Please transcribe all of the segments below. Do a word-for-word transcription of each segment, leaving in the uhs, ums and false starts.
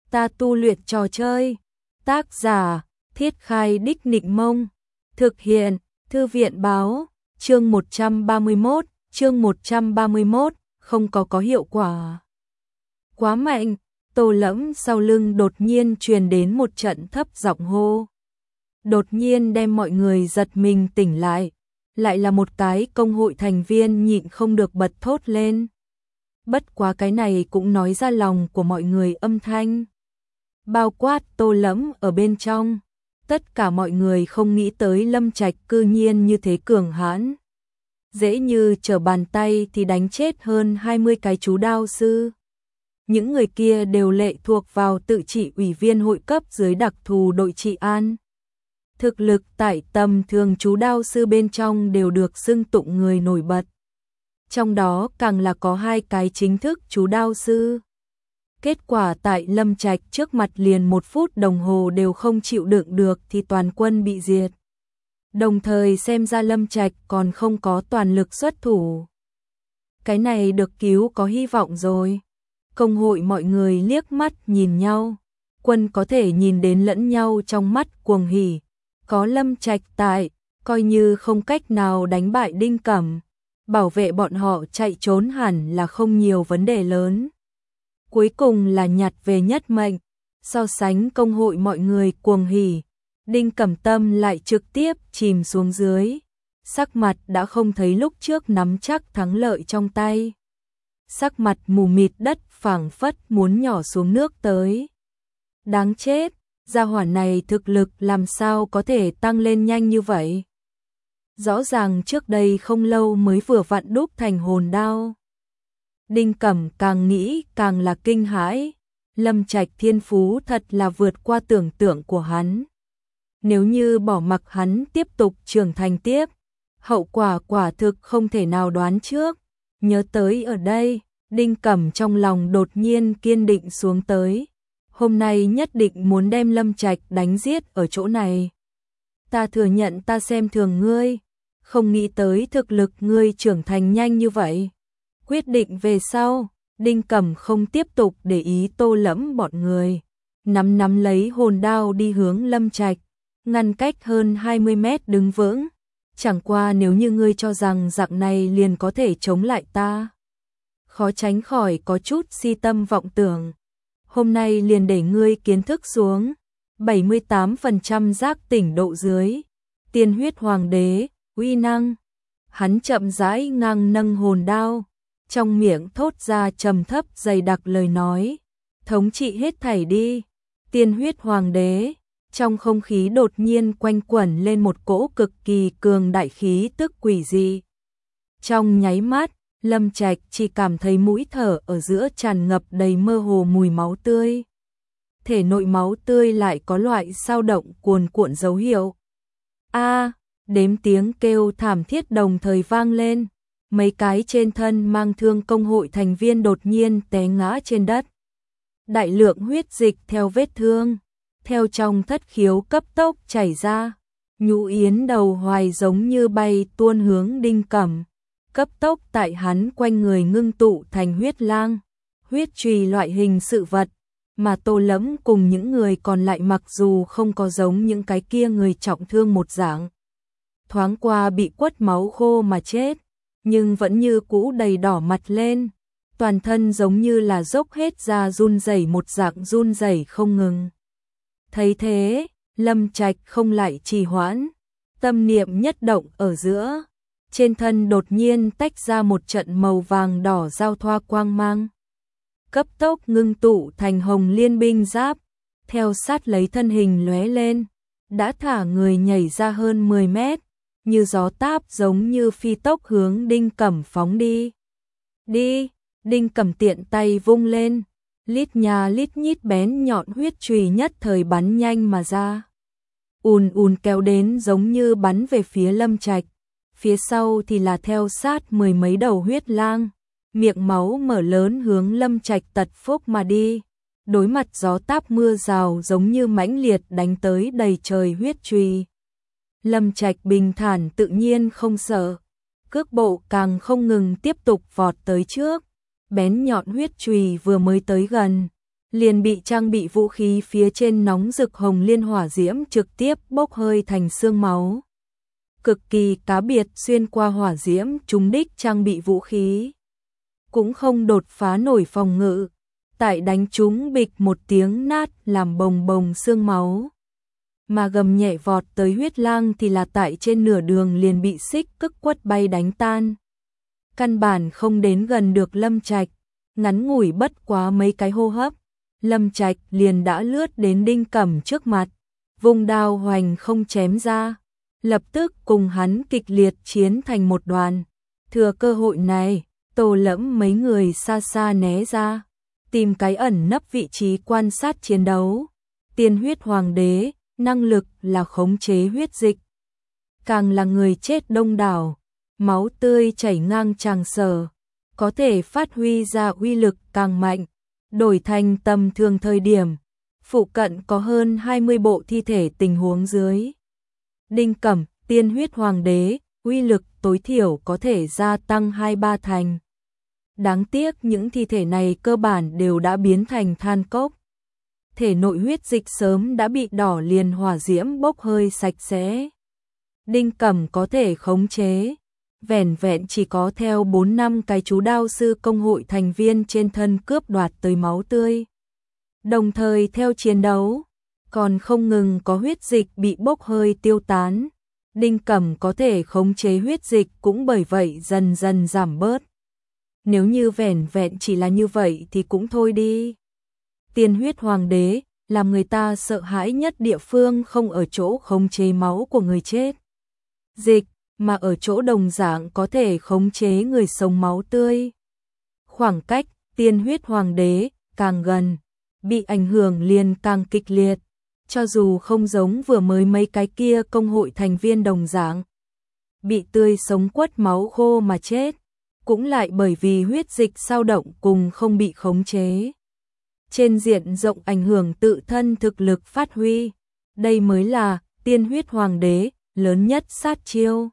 Ta tu luyện trò chơi. Tác giả, Thiết Khai Đích Nịnh Mông. Thực hiện, Thư viện báo, chương một trăm ba mươi mốt, chương một trăm ba mươi mốt, không có có hiệu quả. Quá mạnh, Tô Lẫm sau lưng đột nhiên truyền đến một trận thấp giọng hô. Đột nhiên đem mọi người giật mình tỉnh lại, lại là một cái công hội thành viên nhịn không được bật thốt lên. Bất quá cái này cũng nói ra lòng của mọi người âm thanh. Bao quát Tô Lẫm ở bên trong, tất cả mọi người không nghĩ tới Lâm Trạch cư nhiên như thế cường hãn. Dễ như trở bàn tay thì đánh chết hơn hai mươi cái chú đao sư. Những người kia đều lệ thuộc vào tự trị ủy viên hội cấp dưới đặc thù đội trị an. Thực lực tại tầm thường chú đao sư bên trong đều được xưng tụng người nổi bật. Trong đó càng là có hai cái chính thức chú đao sư. Kết quả tại Lâm Trạch trước mặt liền một phút đồng hồ đều không chịu đựng được thì toàn quân bị diệt. Đồng thời xem ra Lâm Trạch còn không có toàn lực xuất thủ. Cái này được cứu có hy vọng rồi. Công hội mọi người liếc mắt nhìn nhau. Quân có thể nhìn đến lẫn nhau trong mắt cuồng hỉ. Có Lâm Trạch tại, coi như không cách nào đánh bại Đinh Cẩm. Bảo vệ bọn họ chạy trốn hẳn là không nhiều vấn đề lớn. Cuối cùng là nhặt về nhất mệnh. So sánh công hội mọi người cuồng hỉ, Đinh Cẩm tâm lại trực tiếp chìm xuống dưới. Sắc mặt đã không thấy lúc trước nắm chắc thắng lợi trong tay. Sắc mặt mù mịt, đất phảng phất muốn nhỏ xuống nước tới. Đáng chết, gia hỏa này thực lực làm sao có thể tăng lên nhanh như vậy? Rõ ràng trước đây không lâu mới vừa vặn đúc thành hồn đao. Đinh Cẩm càng nghĩ càng là kinh hãi. Lâm Trạch thiên phú thật là vượt qua tưởng tượng của hắn. Nếu như bỏ mặc hắn tiếp tục trưởng thành tiếp, hậu quả quả thực không thể nào đoán trước. Nhớ tới ở đây, Đinh Cẩm trong lòng đột nhiên kiên định xuống tới. Hôm nay nhất định muốn đem Lâm Trạch đánh giết ở chỗ này. Ta thừa nhận ta xem thường ngươi, không nghĩ tới thực lực ngươi trưởng thành nhanh như vậy. Quyết định về sau, Đinh Cẩm không tiếp tục để ý Tô Lẫm bọn người. Nắm nắm lấy hồn đao đi hướng Lâm Trạch, ngăn cách hơn hai mươi mét đứng vững. Chẳng qua nếu như ngươi cho rằng dạng này liền có thể chống lại ta, khó tránh khỏi có chút si tâm vọng tưởng. Hôm nay liền để ngươi kiến thức xuống. bảy mươi tám phần trăm giác tỉnh độ dưới. Tiên huyết hoàng đế, uy năng. Hắn chậm rãi ngang nâng hồn đao, trong miệng thốt ra trầm thấp dày đặc lời nói. Thống trị hết thảy đi. Tiên huyết hoàng đế. Trong không khí đột nhiên quanh quẩn lên một cỗ cực kỳ cường đại khí tức quỷ dị. Trong nháy mắt, Lâm Trạch chỉ cảm thấy mũi thở ở giữa tràn ngập đầy mơ hồ mùi máu tươi. Thể nội máu tươi lại có loại dao động cuồn cuộn dấu hiệu. A, đếm tiếng kêu thảm thiết đồng thời vang lên. Mấy cái trên thân mang thương công hội thành viên đột nhiên té ngã trên đất. Đại lượng huyết dịch theo vết thương, theo trong thất khiếu cấp tốc chảy ra. Nhũ yến đầu hoài giống như bay tuôn hướng Đinh Cẩm. Cấp tốc tại hắn quanh người ngưng tụ thành huyết lang, huyết trùy loại hình sự vật, mà Tô Lẫm cùng những người còn lại mặc dù không có giống những cái kia người trọng thương một dạng, thoáng qua bị quất máu khô mà chết, nhưng vẫn như cũ đầy đỏ mặt lên, toàn thân giống như là dốc hết ra run rẩy một dạng run rẩy không ngừng. Thấy thế, Lâm Trạch không lại trì hoãn, tâm niệm nhất động ở giữa. Trên thân đột nhiên tách ra một trận màu vàng đỏ giao thoa quang mang. Cấp tốc ngưng tụ thành hồng liên binh giáp, theo sát lấy thân hình lóe lên, đã thả người nhảy ra hơn mười mét, như gió táp giống như phi tốc hướng Đinh Cẩm phóng đi. Đi, Đinh Cẩm tiện tay vung lên, lít nhà lít nhít bén nhọn huyết chùy nhất thời bắn nhanh mà ra. Ùn ùn kéo đến giống như bắn về phía Lâm Trạch. Phía sau thì là theo sát mười mấy đầu huyết lang, miệng máu mở lớn hướng Lâm Trạch tật phúc mà đi. Đối mặt gió táp mưa rào giống như mãnh liệt đánh tới đầy trời huyết chùy. Lâm Trạch bình thản tự nhiên không sợ, cước bộ càng không ngừng tiếp tục vọt tới trước. Bén nhọn huyết chùy vừa mới tới gần, liền bị trang bị vũ khí phía trên nóng rực hồng liên hỏa diễm trực tiếp bốc hơi thành xương máu. Cực kỳ cá biệt xuyên qua hỏa diễm trúng đích trang bị vũ khí. Cũng không đột phá nổi phòng ngự. Tại đánh trúng bịch một tiếng nát làm bồng bồng xương máu. Mà gầm nhẹ vọt tới huyết lang thì là tại trên nửa đường liền bị xích cức quất bay đánh tan. Căn bản không đến gần được Lâm Trạch, ngắn ngủi bất quá mấy cái hô hấp. Lâm Trạch liền đã lướt đến Đinh Cẩm trước mặt, vùng đao hoành không chém ra, lập tức cùng hắn kịch liệt chiến thành một đoàn. Thừa cơ hội này, Tô Lẫm mấy người xa xa né ra, tìm cái ẩn nấp vị trí quan sát chiến đấu. Tiên huyết hoàng đế, năng lực là khống chế huyết dịch. Càng là người chết đông đảo, máu tươi chảy ngang tràng sở, có thể phát huy ra uy lực càng mạnh. Đổi thành tầm thường thời điểm, phụ cận có hơn hai mươi bộ thi thể tình huống dưới. Đinh Cẩm, tiên huyết hoàng đế, uy lực tối thiểu có thể gia tăng hai ba thành. Đáng tiếc những thi thể này cơ bản đều đã biến thành than cốc. Thể nội huyết dịch sớm đã bị đỏ liền hỏa diễm bốc hơi sạch sẽ. Đinh Cẩm có thể khống chế, vẻn vẹn chỉ có theo bốn năm cái chú đao sư công hội thành viên trên thân cướp đoạt tới máu tươi. Đồng thời theo chiến đấu, còn không ngừng có huyết dịch bị bốc hơi tiêu tán. Đinh Cẩm có thể khống chế huyết dịch cũng bởi vậy dần dần giảm bớt. Nếu như vẻn vẹn chỉ là như vậy thì cũng thôi đi. Tiên huyết hoàng đế, làm người ta sợ hãi nhất địa phương không ở chỗ khống chế máu của người chết. Dịch, mà ở chỗ đồng dạng có thể khống chế người sống máu tươi. Khoảng cách tiên huyết hoàng đế càng gần, bị ảnh hưởng liền càng kịch liệt, cho dù không giống vừa mới mấy cái kia công hội thành viên đồng dạng, bị tươi sống quất máu khô mà chết, cũng lại bởi vì huyết dịch sao động cùng không bị khống chế. Trên diện rộng ảnh hưởng tự thân thực lực phát huy, đây mới là tiên huyết hoàng đế lớn nhất sát chiêu.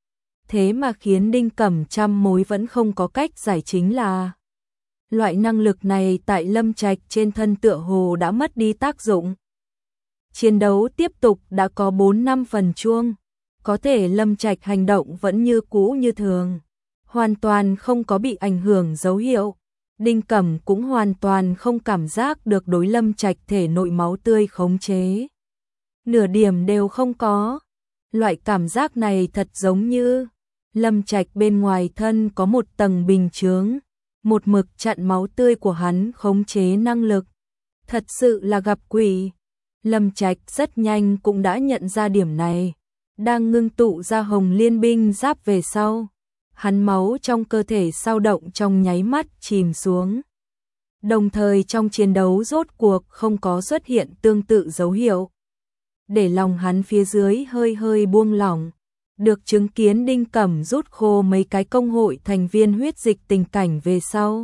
Thế mà khiến Đinh Cẩm trăm mối vẫn không có cách giải chính là loại năng lực này tại Lâm Trạch trên thân tựa hồ đã mất đi tác dụng. Chiến đấu tiếp tục đã có bốn năm phần chuông, có thể Lâm Trạch hành động vẫn như cũ như thường, hoàn toàn không có bị ảnh hưởng dấu hiệu. Đinh Cẩm cũng hoàn toàn không cảm giác được đối Lâm Trạch thể nội máu tươi khống chế. Nửa điểm đều không có. Loại cảm giác này thật giống như Lâm Trạch bên ngoài thân có một tầng bình chướng, một mực chặn máu tươi của hắn khống chế năng lực. Thật sự là gặp quỷ. Lâm Trạch rất nhanh cũng đã nhận ra điểm này, đang ngưng tụ ra hồng liên binh giáp về sau. Hắn máu trong cơ thể sao động trong nháy mắt chìm xuống. Đồng thời trong chiến đấu rốt cuộc không có xuất hiện tương tự dấu hiệu. Để lòng hắn phía dưới hơi hơi buông lỏng, được chứng kiến Đinh Cẩm rút khô mấy cái công hội thành viên huyết dịch tình cảnh về sau.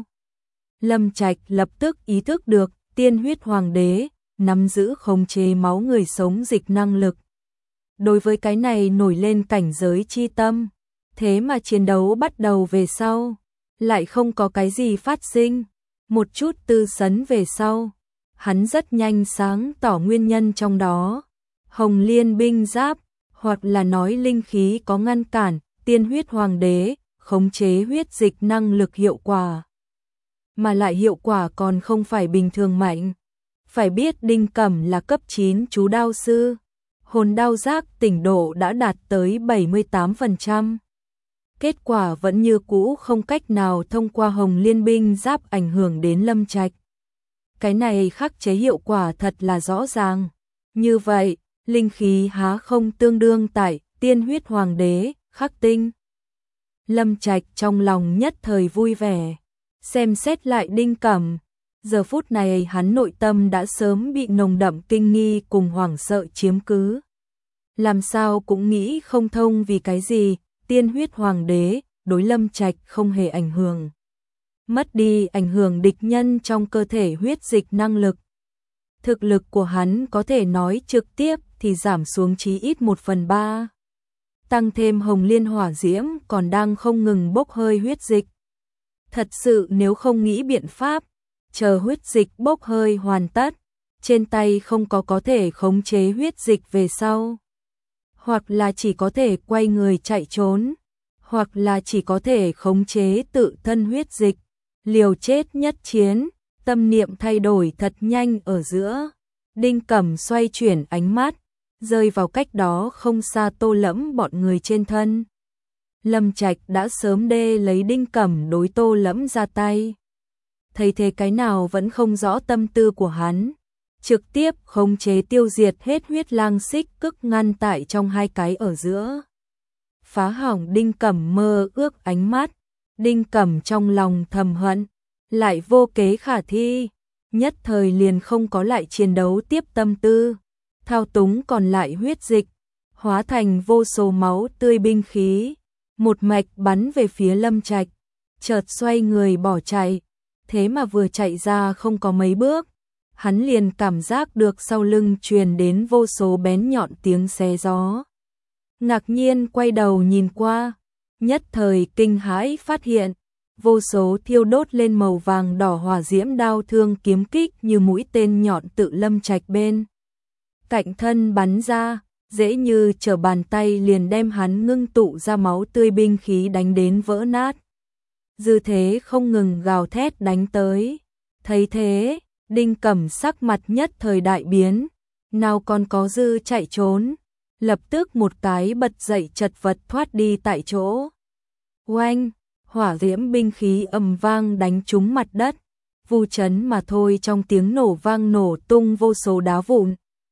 Lâm Trạch lập tức ý thức được tiên huyết hoàng đế nắm giữ khống chế máu người sống dịch năng lực. Đối với cái này nổi lên cảnh giới chi tâm, thế mà chiến đấu bắt đầu về sau, lại không có cái gì phát sinh. Một chút tư sấn về sau, hắn rất nhanh sáng tỏ nguyên nhân trong đó. Hồng liên binh giáp, hoặc là nói linh khí có ngăn cản, tiên huyết hoàng đế, khống chế huyết dịch năng lực hiệu quả. Mà lại hiệu quả còn không phải bình thường mạnh. Phải biết Đinh Cẩm là cấp chín chú đao sư, hồn đao giác tỉnh độ đã đạt tới bảy mươi tám phần trăm. Kết quả vẫn như cũ không cách nào thông qua hồng liên binh giáp ảnh hưởng đến Lâm Trạch. Cái này khắc chế hiệu quả thật là rõ ràng. Như vậy, linh khí há không tương đương tại tiên huyết hoàng đế, khắc tinh. Lâm Trạch trong lòng nhất thời vui vẻ, xem xét lại Đinh Cẩm. Giờ phút này hắn nội tâm đã sớm bị nồng đậm kinh nghi cùng hoảng sợ chiếm cứ. Làm sao cũng nghĩ không thông vì cái gì tiên huyết hoàng đế đối Lâm Trạch không hề ảnh hưởng. Mất đi ảnh hưởng địch nhân trong cơ thể huyết dịch năng lực. Thực lực của hắn có thể nói trực tiếp thì giảm xuống chí ít một phần ba. Tăng thêm hồng liên hỏa diễm còn đang không ngừng bốc hơi huyết dịch. Thật sự nếu không nghĩ biện pháp, chờ huyết dịch bốc hơi hoàn tất, trên tay không có có thể khống chế huyết dịch về sau, hoặc là chỉ có thể quay người chạy trốn, hoặc là chỉ có thể khống chế tự thân huyết dịch, liều chết nhất chiến, tâm niệm thay đổi thật nhanh ở giữa. Đinh Cẩm xoay chuyển ánh mắt, rơi vào cách đó không xa Tô Lẫm bọn người trên thân. Lâm Trạch đã sớm đê lấy Đinh Cẩm đối Tô Lẫm ra tay. Thấy thế cái nào vẫn không rõ tâm tư của hắn, trực tiếp khống chế tiêu diệt hết huyết lang xích cức ngăn tại trong hai cái ở giữa. Phá hỏng Đinh Cẩm mơ ước ánh mắt, Đinh Cẩm trong lòng thầm hận, lại vô kế khả thi, nhất thời liền không có lại chiến đấu tiếp tâm tư, thao túng còn lại huyết dịch, hóa thành vô số máu tươi binh khí, một mạch bắn về phía Lâm Trạch, chợt xoay người bỏ chạy, thế mà vừa chạy ra không có mấy bước, hắn liền cảm giác được sau lưng truyền đến vô số bén nhọn tiếng xé gió. Ngạc nhiên quay đầu nhìn qua, nhất thời kinh hãi phát hiện, vô số thiêu đốt lên màu vàng đỏ hỏa diễm đao thương kiếm kích như mũi tên nhọn tự Lâm Trạch bên cạnh thân bắn ra, dễ như trở bàn tay liền đem hắn ngưng tụ ra máu tươi binh khí đánh đến vỡ nát. Dư thế không ngừng gào thét đánh tới. Thấy thế, Đinh Cẩm sắc mặt nhất thời đại biến, nào còn có dư chạy trốn, lập tức một cái bật dậy chật vật thoát đi tại chỗ. Oanh, hỏa diễm binh khí ầm vang đánh trúng mặt đất, vu chấn mà thôi, trong tiếng nổ vang nổ tung vô số đá vụn.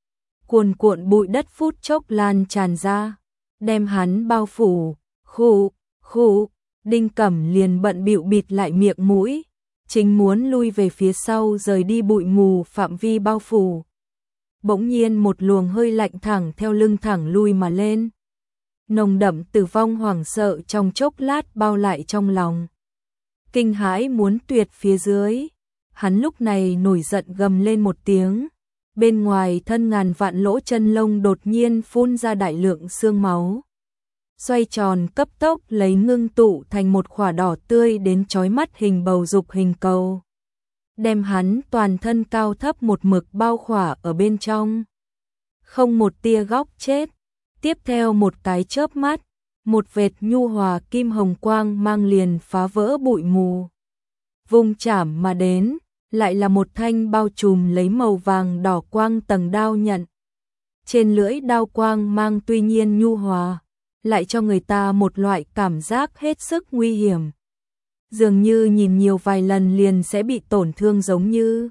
Cuồn cuộn bụi đất phút chốc lan tràn ra, đem hắn bao phủ. Khụ, khụ, Đinh Cẩm liền bận bịu bịt lại miệng mũi, chính muốn lui về phía sau rời đi bụi mù phạm vi bao phủ. Bỗng nhiên một luồng hơi lạnh thẳng theo lưng thẳng lui mà lên. Nồng đậm tử vong hoảng sợ trong chốc lát bao lại trong lòng. Kinh hãi muốn tuyệt phía dưới, hắn lúc này nổi giận gầm lên một tiếng. Bên ngoài thân ngàn vạn lỗ chân lông đột nhiên phun ra đại lượng xương máu. Xoay tròn cấp tốc lấy ngưng tụ thành một khỏa đỏ tươi đến chói mắt hình bầu dục hình cầu. Đem hắn toàn thân cao thấp một mực bao khỏa ở bên trong. Không một tia góc chết. Tiếp theo một cái chớp mắt, một vệt nhu hòa kim hồng quang mang liền phá vỡ bụi mù. Vùng chảm mà đến, lại là một thanh bao trùm lấy màu vàng đỏ quang tầng đao nhận. Trên lưỡi đao quang mang tuy nhiên nhu hòa, lại cho người ta một loại cảm giác hết sức nguy hiểm. Dường như nhìn nhiều vài lần liền sẽ bị tổn thương, giống như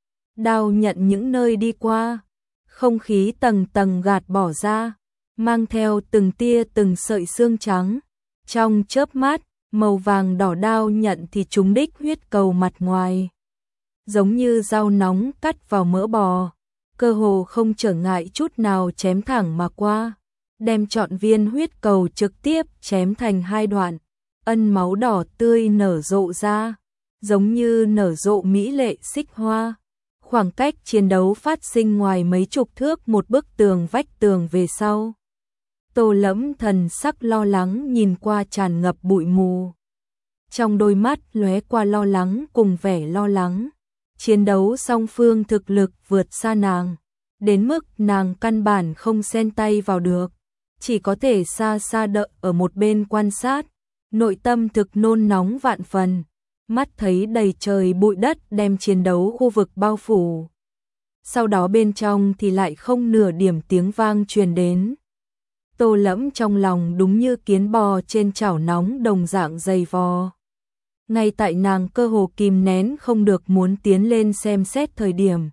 đao nhận những nơi đi qua, không khí tầng tầng gạt bỏ ra, mang theo từng tia từng sợi xương trắng. Trong chớp mắt, màu vàng đỏ đao nhận thì trúng đích huyết cầu mặt ngoài. Giống như dao nóng cắt vào mỡ bò, cơ hồ không trở ngại chút nào chém thẳng mà qua, đem trọn viên huyết cầu trực tiếp chém thành hai đoạn. Ân máu đỏ tươi nở rộ ra, giống như nở rộ mỹ lệ xích hoa. Khoảng cách chiến đấu phát sinh ngoài mấy chục thước một bức tường vách tường về sau. Tô Lẫm thần sắc lo lắng nhìn qua tràn ngập bụi mù. Trong đôi mắt lóe qua lo lắng cùng vẻ lo lắng. Chiến đấu song phương thực lực vượt xa nàng, đến mức nàng căn bản không xen tay vào được, chỉ có thể xa xa đợi ở một bên quan sát, nội tâm thực nôn nóng vạn phần, mắt thấy đầy trời bụi đất đem chiến đấu khu vực bao phủ. Sau đó bên trong thì lại không nửa điểm tiếng vang truyền đến. Tô Lẫm trong lòng đúng như kiến bò trên chảo nóng đồng dạng dày vò. Ngay tại nàng cơ hồ kìm nén không được muốn tiến lên xem xét thời điểm,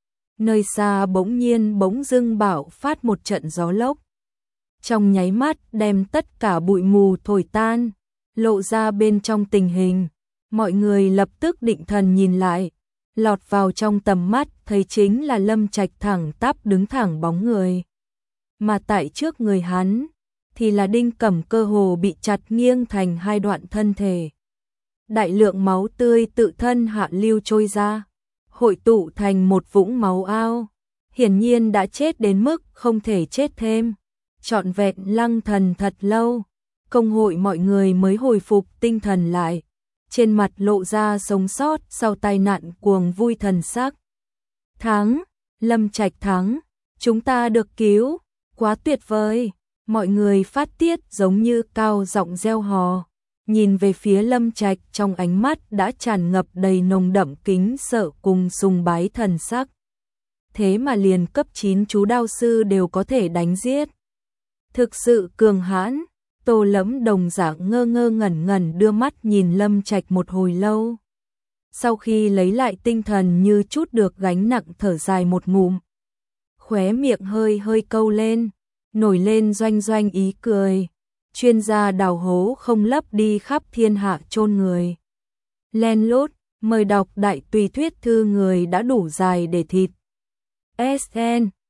nơi xa bỗng nhiên bỗng dưng bạo phát một trận gió lốc. Trong nháy mắt đem tất cả bụi mù thổi tan, lộ ra bên trong tình hình. Mọi người lập tức định thần nhìn lại, lọt vào trong tầm mắt thấy chính là Lâm Trạch thẳng tắp đứng thẳng bóng người. Mà tại trước người hắn thì là Đinh Cẩm cơ hồ bị chặt nghiêng thành hai đoạn thân thể. Đại lượng máu tươi tự thân hạ lưu trôi ra, hội tụ thành một vũng máu ao. Hiển nhiên đã chết đến mức không thể chết thêm. Trọn vẹn lăng thần thật lâu, công hội mọi người mới hồi phục tinh thần lại. trên mặt lộ ra sống sót sau tai nạn cuồng vui thần sắc. Thắng, Lâm Trạch thắng, chúng ta được cứu, quá tuyệt vời. Mọi người phát tiết giống như cao giọng reo hò, nhìn về phía Lâm Trạch trong ánh mắt đã tràn ngập đầy nồng đậm kính sợ cùng sùng bái thần sắc. Thế mà liền cấp chín chú đao sư đều có thể đánh giết. Thực sự cường hãn. Tô Lẫm đồng dạng ngơ ngơ ngẩn ngẩn đưa mắt nhìn Lâm Trạch một hồi lâu. Sau khi lấy lại tinh thần như chút được gánh nặng thở dài một ngụm. Khóe miệng hơi hơi câu lên, nổi lên doanh doanh ý cười. Chuyên gia đào hố không lấp đi khắp thiên hạ chôn người. Len lút, mời đọc đại tùy thuyết thư người đã đủ dài để thịt. ét en